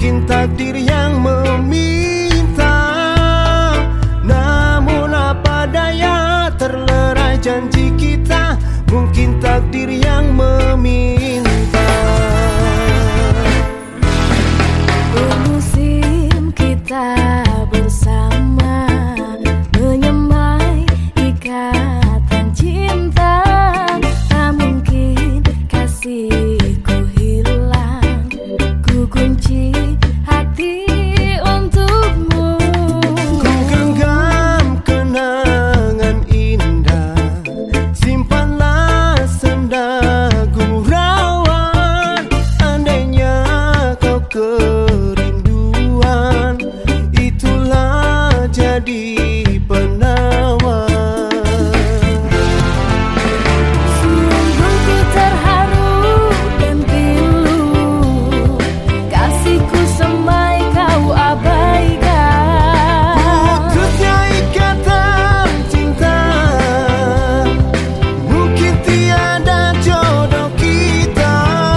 mungkin takdir yang meminta. Namun apa daya, terlerai janji kita, mungkin takdir yang meminta. Musim kita bersama, menyemai ikatan cinta. Tak mungkin kasihku hilang, ku kunci hati untukmu. Ku genggam kenangan indah, simpanlah senda gurauan. Andainya kau kerinduan, itulah jadi penawar. Sungguh ku terharu dan pilu, kasihku semai kau abaikan. Putusnya ikatan cinta, mungkin tiada jodoh kita.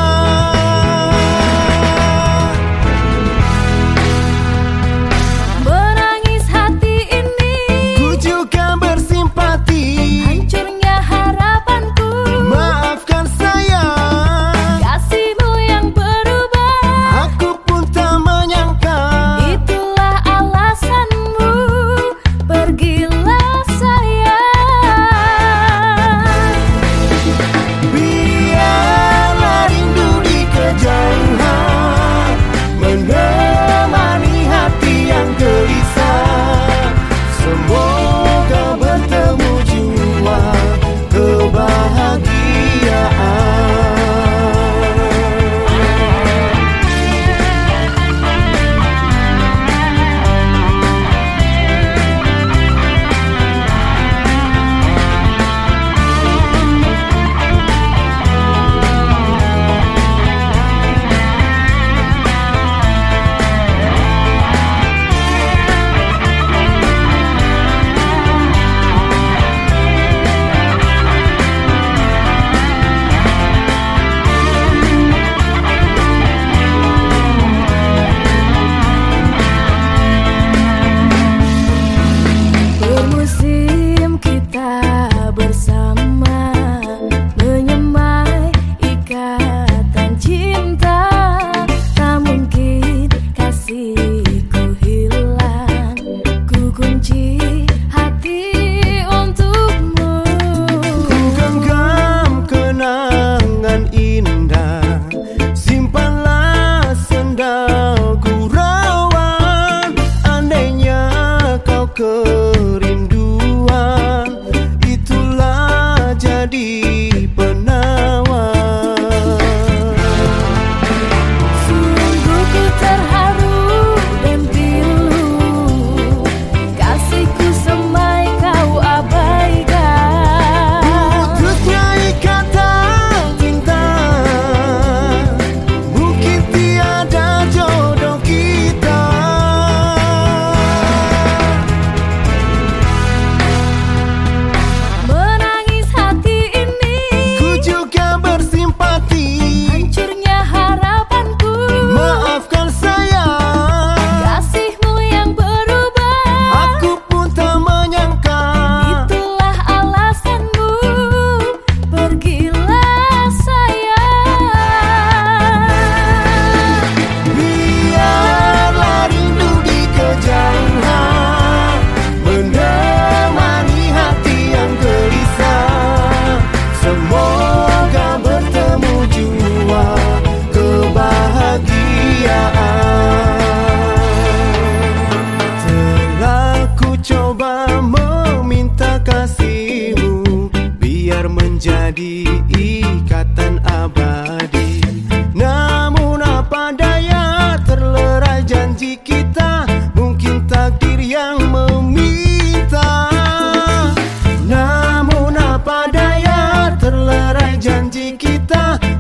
Menangis hati ini, Ku juga bersimpati, hancurnya harapanku. maafkan sayang, Kasihmu yang berubah, aku pun tak menyangka. itulah alasanmu, pergilah sayang. Biarlah rindu di kejauhan menemani hati yang gelisah. Semoga bertemu jua kebahagiaan. Bermusim kita bersama, menyemai ikatan cinta. Tak mungkin kasihku hilang, ku kunci hati untukmu. Ku genggam kenangan indah, simpanlah senda gurauan. Andainya kau kerinduan, itulah jadi penawar. Sungguh ku terharu dan pilu, kasihku semai kau abaikan. Putusnya ikatan cinta, mungkin tiada jodoh kita. Menangis hati ini, Ku juga bersimpati, hancurnya harapanku. maafkan sayang, Kasihmu yang berubah, aku pun tak menyangka. itulah alasanmu, pergilah sayang. Biarlah rindu di kejauhan menemani hati yang gelisah. Semoga bertemu jua kebahagiaan. Telah ku coba meminta kasihmu, biar menjadi ikatan abadi. Namun apa daya, terlerai janji kita, mungkin takdir yang meminta. Namun apa daya, terlerai janji kita,